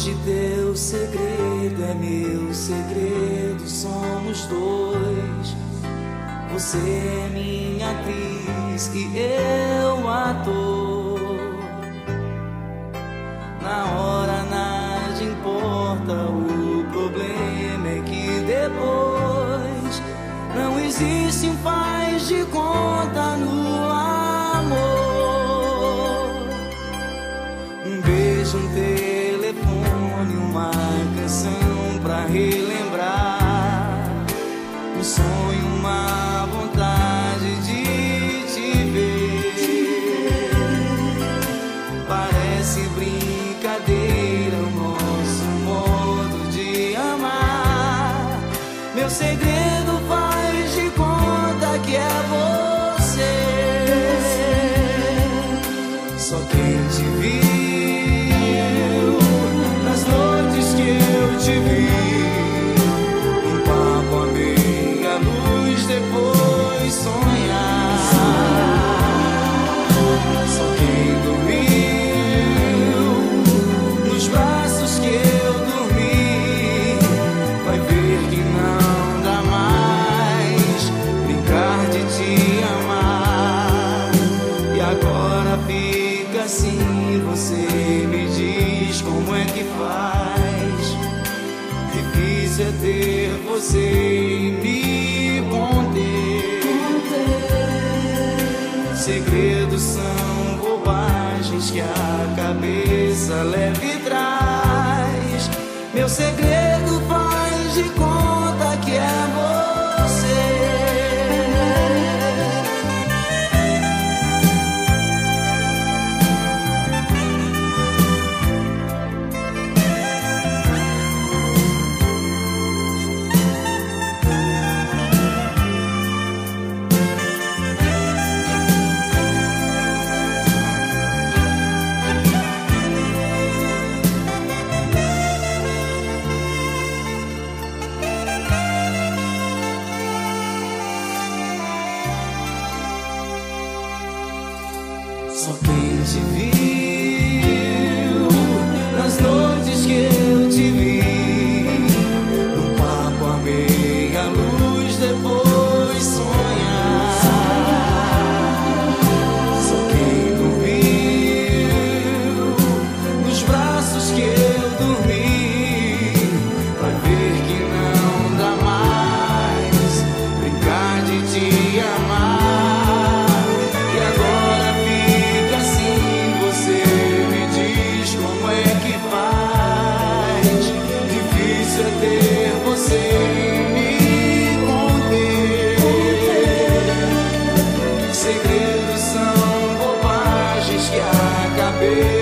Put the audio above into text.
Hoje teu segredo é meu segredo, somos dois. Você é minha atriz e eu ator. Na hora nada importa, o problema é que depois não existe um faz de conta no amor. Um beijo, um telefone, uma canção pra relembrar, um sonho, uma vontade de te ver. Parece brincadeira o nosso modo de amar. Meu segredo faz de conta que é você. Só quem te viu nas noites que eu te vi, um papo à meia luz, depois sonhar. Só quem dormiu nos braços que eu dormi vai ver que não dá mais brincar de te amar. E agora fica assim, você me diz como é que faz. Difícil é ter você e me conter. Segredos são bobagens que a cabeça leva e traz. Meu segredo faz de conta que é você. Só quem te viu nas noites que eu te vi, num papo à meia luz, depois sonhar. Só quem dormiu nos braços que eu dormi vai ver que não dá mais brincar de te amar. Segredos são bobagens que a cabeça